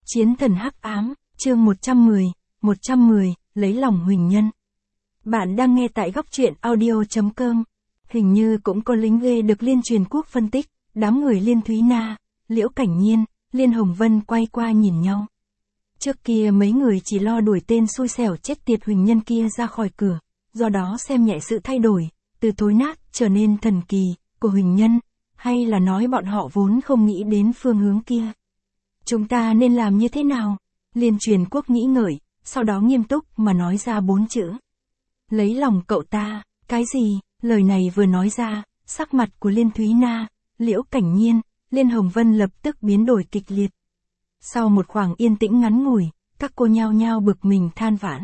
Chiến thần hắc ám, chương 110, lấy lòng Huỳnh Nhân. Bạn đang nghe tại góc truyện audio.com. Hình như cũng có lính ghê được Liên Truyền Quốc phân tích, đám người Liên Thúy Na, Liễu Cảnh Nhiên, Liên Hồng Vân quay qua nhìn nhau. Trước kia mấy người chỉ lo đuổi tên xui xẻo chết tiệt Huỳnh Nhân kia ra khỏi cửa, do đó xem nhẹ sự thay đổi, từ thối nát trở nên thần kỳ, của Huỳnh Nhân, hay là nói bọn họ vốn không nghĩ đến phương hướng kia. Chúng ta nên làm như thế nào? Liên Truyền Quốc nghĩ ngợi, sau đó nghiêm túc mà nói ra 4 chữ. Lấy lòng cậu ta, cái gì? Lời này vừa nói ra, sắc mặt của Liên Thúy Na, Liễu Cảnh Nhiên, Liên Hồng Vân lập tức biến đổi kịch liệt. Sau một khoảng yên tĩnh ngắn ngủi, các cô nhao nhao bực mình than vãn.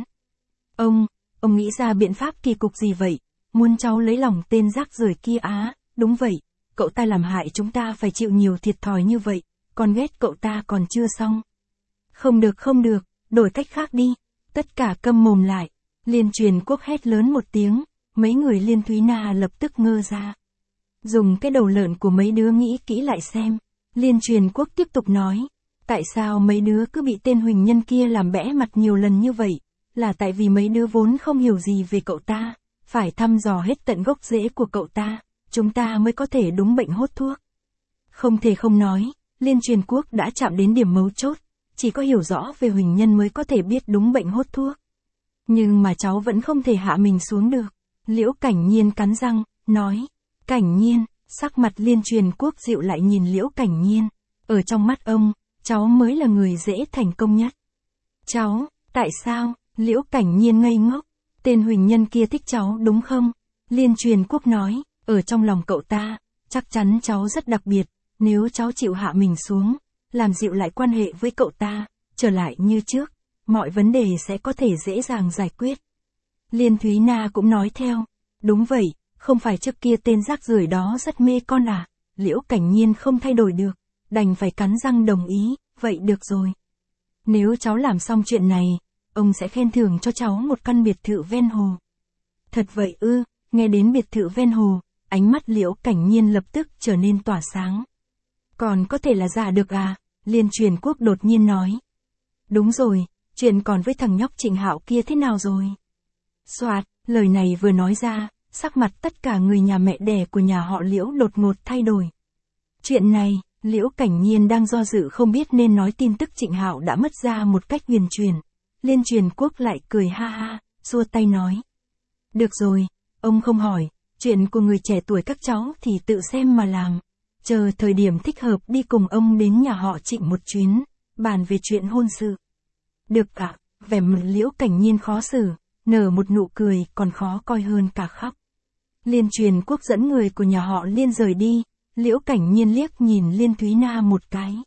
Ông nghĩ ra biện pháp kỳ cục gì vậy? Muốn cháu lấy lòng tên rác rưởi kia á? Đúng vậy, cậu ta làm hại chúng ta phải chịu nhiều thiệt thòi như vậy, còn ghét cậu ta còn chưa xong. Không được, đổi cách khác đi. Tất cả câm mồm lại. Liên Truyền Quốc hét lớn một tiếng, mấy người Liên Thúy Na lập tức ngơ ra. Dùng cái đầu lợn của mấy đứa nghĩ kỹ lại xem. Liên Truyền Quốc tiếp tục nói, tại sao mấy đứa cứ bị tên Huỳnh Nhân kia làm bẽ mặt nhiều lần như vậy? Là tại vì mấy đứa vốn không hiểu gì về cậu ta, phải thăm dò hết tận gốc rễ của cậu ta, chúng ta mới có thể đúng bệnh hốt thuốc. Không thể không nói, Liên Truyền Quốc đã chạm đến điểm mấu chốt, chỉ có hiểu rõ về Huỳnh Nhân mới có thể biết đúng bệnh hốt thuốc. Nhưng mà cháu vẫn không thể hạ mình xuống được. Liễu Cảnh Nhiên cắn răng, nói. Cảnh Nhiên, sắc mặt Liên Truyền Quốc dịu lại nhìn Liễu Cảnh Nhiên. Ở trong mắt ông, cháu mới là người dễ thành công nhất. Cháu, tại sao? Liễu Cảnh Nhiên ngây ngốc. Tên Huỳnh Nhân kia thích cháu đúng không? Liên Truyền Quốc nói, ở trong lòng cậu ta, chắc chắn cháu rất đặc biệt. Nếu cháu chịu hạ mình xuống, làm dịu lại quan hệ với cậu ta, trở lại như trước, mọi vấn đề sẽ có thể dễ dàng giải quyết. Liên Thúy Na cũng nói theo, đúng vậy, không phải trước kia tên rác rưởi đó rất mê con à? Liễu Cảnh Nhiên không thay đổi được, đành phải cắn răng đồng ý, vậy được rồi. Nếu cháu làm xong chuyện này, ông sẽ khen thưởng cho cháu một căn biệt thự ven hồ. Thật vậy ư? Nghe đến biệt thự ven hồ, ánh mắt Liễu Cảnh Nhiên lập tức trở nên tỏa sáng. Còn có thể là giả được à? Liên Truyền Quốc đột nhiên nói. Đúng rồi, chuyện còn với thằng nhóc Trịnh Hạo kia thế nào rồi? Soạt, lời này vừa nói ra, sắc mặt tất cả người nhà mẹ đẻ của nhà họ Liễu đột ngột thay đổi. Chuyện này, Liễu Cảnh Nhiên đang do dự không biết nên nói tin tức Trịnh Hạo đã mất ra một cách huyền truyền. Liên Truyền Quốc lại cười ha ha, xua tay nói. Được rồi, ông không hỏi, chuyện của người trẻ tuổi các cháu thì tự xem mà làm. Chờ thời điểm thích hợp đi cùng ông đến nhà họ Trịnh một chuyến, bàn về chuyện hôn sự. Được ạ, vẻ mặt Liễu Cảnh Nhiên khó xử, nở một nụ cười còn khó coi hơn cả khóc. Liên Truyền Quốc dẫn người của nhà họ Liên rời đi, Liễu Cảnh Nhiên liếc nhìn Liên Thúy Na một cái.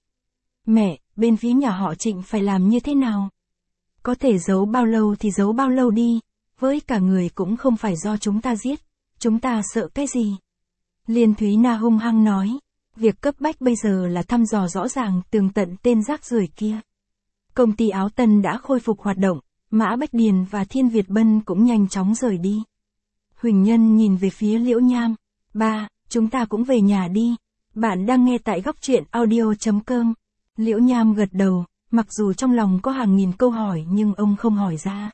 Mẹ, bên phía nhà họ Trịnh phải làm như thế nào? Có thể giấu bao lâu thì giấu bao lâu đi, với cả người cũng không phải do chúng ta giết, chúng ta sợ cái gì? Liên Thúy Na hung hăng nói. Việc cấp bách bây giờ là thăm dò rõ ràng tường tận tên rác rưởi kia. Công ty Áo Tân đã khôi phục hoạt động, Mã Bách Điền và Thiên Việt Bân cũng nhanh chóng rời đi. Huỳnh Nhân nhìn về phía Liễu Nham. Ba, chúng ta cũng về nhà đi. Bạn đang nghe tại góc truyện audio.com. Liễu Nham gật đầu, mặc dù trong lòng có hàng nghìn câu hỏi nhưng ông không hỏi ra.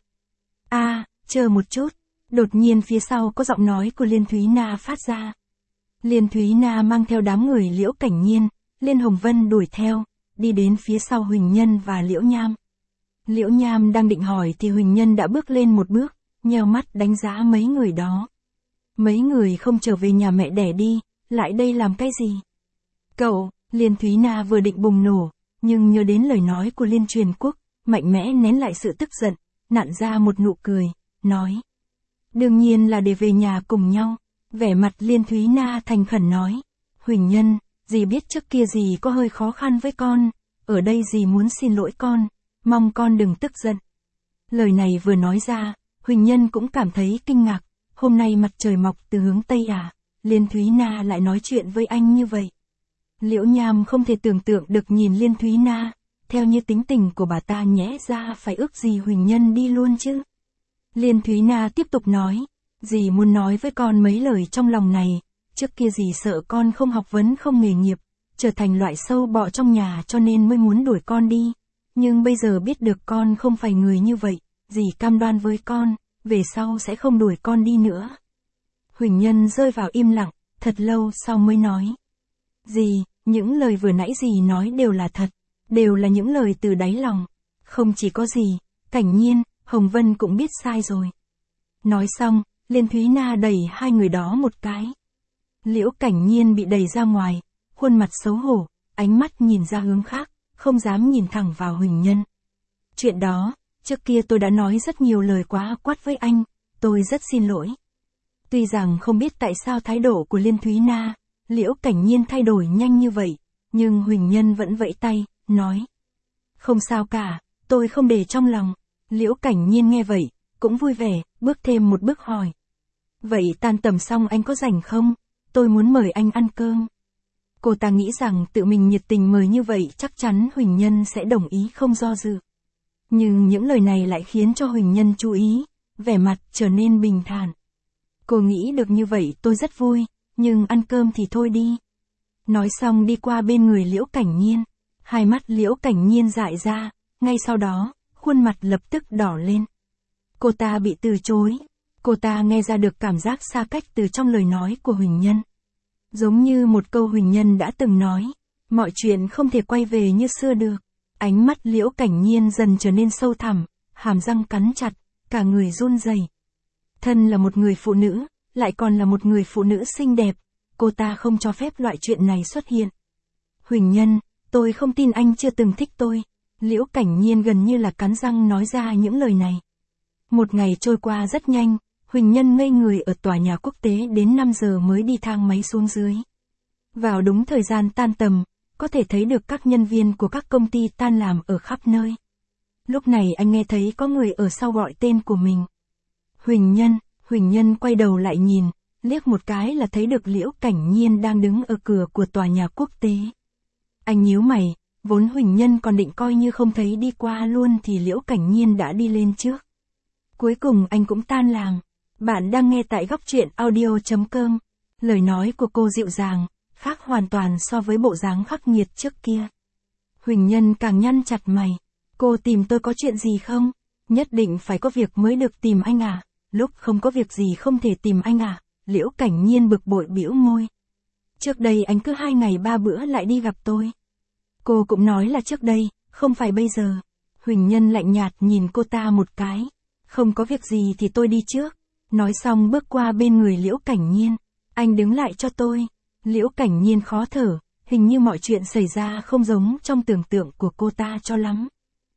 Chờ một chút. Đột nhiên phía sau có giọng nói của Liên Thúy Na phát ra. Liên Thúy Na mang theo đám người Liễu Cảnh Nhiên, Liên Hồng Vân đuổi theo, đi đến phía sau Huỳnh Nhân và Liễu Nham. Liễu Nham đang định hỏi thì Huỳnh Nhân đã bước lên một bước, nheo mắt đánh giá mấy người đó. Mấy người không trở về nhà mẹ đẻ đi, lại đây làm cái gì? Cậu, Liên Thúy Na vừa định bùng nổ, nhưng nhớ đến lời nói của Liên Truyền Quốc, mạnh mẽ nén lại sự tức giận, nặn ra một nụ cười, nói. Đương nhiên là để về nhà cùng nhau. Vẻ mặt Liên Thúy Na thành khẩn nói. Huỳnh Nhân, dì biết trước kia dì có hơi khó khăn với con, ở đây dì muốn xin lỗi con, mong con đừng tức giận. Lời này vừa nói ra, Huỳnh Nhân cũng cảm thấy kinh ngạc, hôm nay mặt trời mọc từ hướng Tây à, Liên Thúy Na lại nói chuyện với anh như vậy. Liễu Nham không thể tưởng tượng được nhìn Liên Thúy Na, theo như tính tình của bà ta nhẽ ra phải ước gì Huỳnh Nhân đi luôn chứ. Liên Thúy Na tiếp tục nói. Dì muốn nói với con mấy lời trong lòng này, trước kia dì sợ con không học vấn không nghề nghiệp, trở thành loại sâu bọ trong nhà cho nên mới muốn đuổi con đi. nhưng bây giờ biết được con không phải người như vậy, dì cam đoan với con, về sau sẽ không đuổi con đi nữa. Huỳnh Nhân rơi vào im lặng, thật lâu sau mới nói. Dì, những lời vừa nãy dì nói đều là thật, đều là những lời từ đáy lòng. Không chỉ có dì, Cảnh Nhiên, Hồng Vân cũng biết sai rồi. Nói xong, Liên Thúy Na đẩy hai người đó một cái. Liễu Cảnh Nhiên bị đẩy ra ngoài, khuôn mặt xấu hổ, ánh mắt nhìn ra hướng khác, không dám nhìn thẳng vào Huỳnh Nhân. Chuyện đó, trước kia tôi đã nói rất nhiều lời quá quát với anh, tôi rất xin lỗi. Tuy rằng không biết tại sao thái độ của Liên Thúy Na, Liễu Cảnh Nhiên thay đổi nhanh như vậy, nhưng Huỳnh Nhân vẫn vẫy tay, nói. Không sao cả, tôi không để trong lòng. Liễu Cảnh Nhiên nghe vậy, cũng vui vẻ, bước thêm một bước hỏi. Vậy tan tầm xong anh có rảnh không? Tôi muốn mời anh ăn cơm. Cô ta nghĩ rằng tự mình nhiệt tình mời như vậy chắc chắn Huỳnh Nhân sẽ đồng ý không do dự. Nhưng những lời này lại khiến cho Huỳnh Nhân chú ý, vẻ mặt trở nên bình thản. Cô nghĩ được như vậy tôi rất vui, nhưng ăn cơm thì thôi đi. Nói xong đi qua bên người Liễu Cảnh Nhiên, hai mắt Liễu Cảnh Nhiên dại ra, ngay sau đó, khuôn mặt lập tức đỏ lên. Cô ta bị từ chối, cô ta nghe ra được cảm giác xa cách từ trong lời nói của Huỳnh Nhân. Giống như một câu Huỳnh Nhân đã từng nói, mọi chuyện không thể quay về như xưa được. Ánh mắt Liễu Cảnh Nhiên dần trở nên sâu thẳm, hàm răng cắn chặt, cả người run rẩy. Thân là một người phụ nữ, lại còn là một người phụ nữ xinh đẹp, cô ta không cho phép loại chuyện này xuất hiện. Huỳnh Nhân, tôi không tin anh chưa từng thích tôi. Liễu Cảnh Nhiên gần như là cắn răng nói ra những lời này. Một ngày trôi qua rất nhanh, Huỳnh Nhân ngây người ở tòa nhà quốc tế đến 5 giờ mới đi thang máy xuống dưới. Vào đúng thời gian tan tầm, có thể thấy được các nhân viên của các công ty tan làm ở khắp nơi. Lúc này anh nghe thấy có người ở sau gọi tên của mình. Huỳnh Nhân quay đầu lại nhìn, liếc một cái là thấy được Liễu Cảnh Nhiên đang đứng ở cửa của tòa nhà quốc tế. Anh nhíu mày, vốn Huỳnh Nhân còn định coi như không thấy đi qua luôn thì Liễu Cảnh Nhiên đã đi lên trước. Cuối cùng anh cũng tan làm. Bạn đang nghe tại góc truyện audio.com. Lời nói của cô dịu dàng, khác hoàn toàn so với bộ dáng khắc nghiệt trước kia. Huỳnh Nhân càng nhăn chặt mày. Cô tìm tôi có chuyện gì không? Nhất định phải có việc mới được tìm anh à? Lúc không có việc gì không thể tìm anh à? Liễu Cảnh Nhiên bực bội bĩu môi. Trước đây anh cứ 2 ngày 3 bữa lại đi gặp tôi. Cô cũng nói là trước đây, không phải bây giờ. Huỳnh Nhân lạnh nhạt nhìn cô ta một cái. Không có việc gì thì tôi đi trước. Nói xong bước qua bên người Liễu Cảnh Nhiên. Anh đứng lại cho tôi. Liễu Cảnh Nhiên khó thở, hình như mọi chuyện xảy ra không giống trong tưởng tượng của cô ta cho lắm.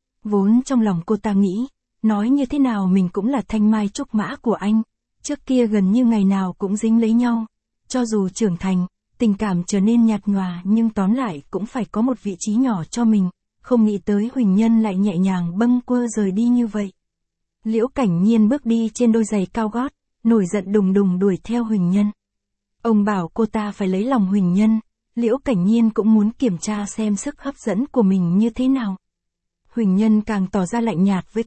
Vốn trong lòng cô ta nghĩ, nói như thế nào mình cũng là thanh mai trúc mã của anh. Trước kia gần như ngày nào cũng dính lấy nhau. Cho dù trưởng thành, tình cảm trở nên nhạt nhòa nhưng tóm lại cũng phải có một vị trí nhỏ cho mình. Không nghĩ tới Huỳnh Nhân lại nhẹ nhàng bâng quơ rời đi như vậy. Liễu Cảnh Nhiên bước đi trên đôi giày cao gót, nổi giận đùng đùng đuổi theo Huỳnh Nhân. Ông bảo cô ta phải lấy lòng Huỳnh Nhân, Liễu Cảnh Nhiên cũng muốn kiểm tra xem sức hấp dẫn của mình như thế nào. Huỳnh Nhân càng tỏ ra lạnh nhạt với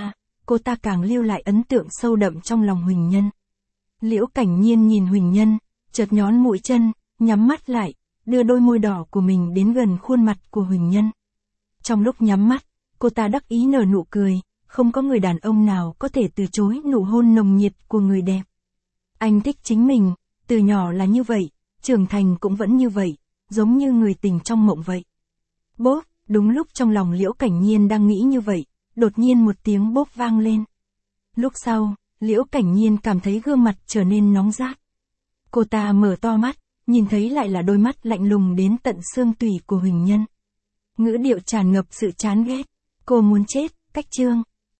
cô ta càng lưu lại ấn tượng sâu đậm trong lòng Huỳnh Nhân. Liễu Cảnh Nhiên nhìn Huỳnh Nhân, chợt nhón mũi chân, nhắm mắt lại, đưa đôi môi đỏ của mình đến gần khuôn mặt của Huỳnh Nhân. Trong lúc nhắm mắt, cô ta đắc ý nở nụ cười, không có người đàn ông nào có thể từ chối nụ hôn nồng nhiệt của người đẹp. Anh thích chính mình, từ nhỏ là như vậy, trưởng thành cũng vẫn như vậy, giống như người tình trong mộng vậy. Bốp, đúng lúc trong lòng Liễu Cảnh Nhiên đang nghĩ như vậy, đột nhiên một tiếng bốp vang lên. Lúc sau, Liễu Cảnh Nhiên cảm thấy gương mặt trở nên nóng rát. Cô ta mở to mắt, nhìn thấy lại là đôi mắt lạnh lùng đến tận xương tủy của Huỳnh Nhân. Ngữ điệu tràn ngập sự chán ghét. Cô muốn chết, cách chương.